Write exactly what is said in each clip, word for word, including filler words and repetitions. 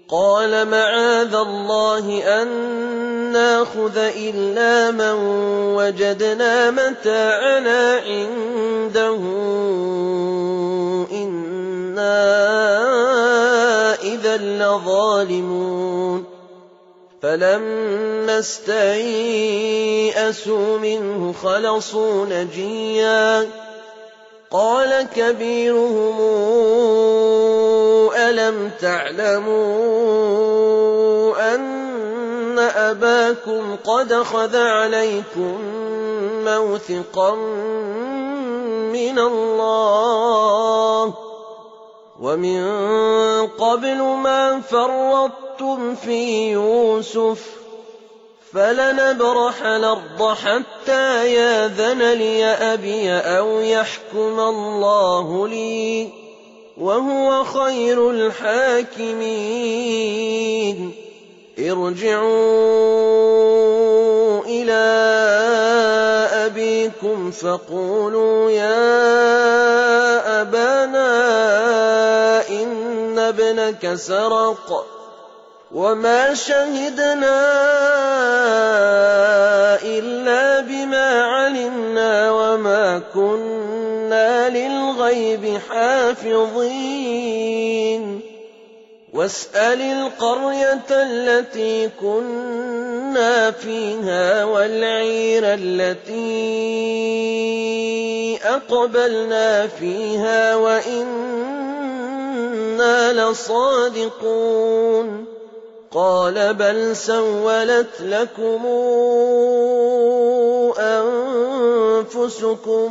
قال معاذ الله أن ناخذ إلا من وجدنا متاعنا عنده إنا إذا لظالمون فلما استيئسوا منه خلصوا نجيا قال كبيرهم ألم تعلموا أن أباكم قد خذ عليكم موثقا من الله ومن قبل ما فرطتم في يوسف فلنبرح الأرض حتى ياذن لي أبي أو يحكم الله لي وهو خير الحاكمين ارجعوا إلى أبيكم فقولوا يا أبانا إن ابنك سرق وما شهدنا إلا بما علمنا وما كنا للغيب حافظين واسأل القرية التي كنا فيها والعير التي أقبلنا فيها وإنا لصادقون قال بل سولت لكم أنفسكم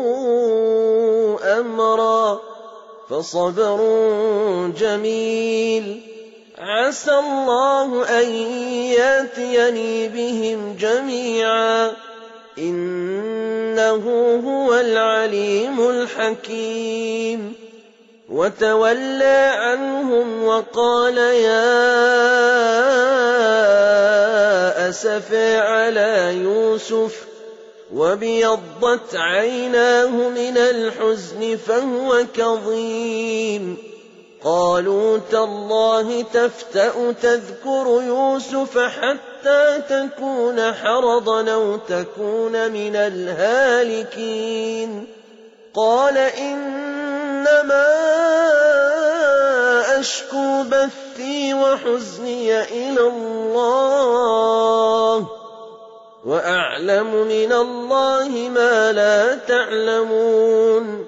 أمرا فصبر جميل عسى الله أن ياتيني بهم جميعا إنه هو العليم الحكيم وتولى عنهم وقال يا أسفى على يوسف وابيضت عيناه من الحزن فهو كظيم قالوا تالله تفتأ تذكر يوسف حتى تكون حرضا أو تكون من الهالكين قال إنما أشكو بثي وحزني إلى الله وأعلم من الله ما لا تعلمون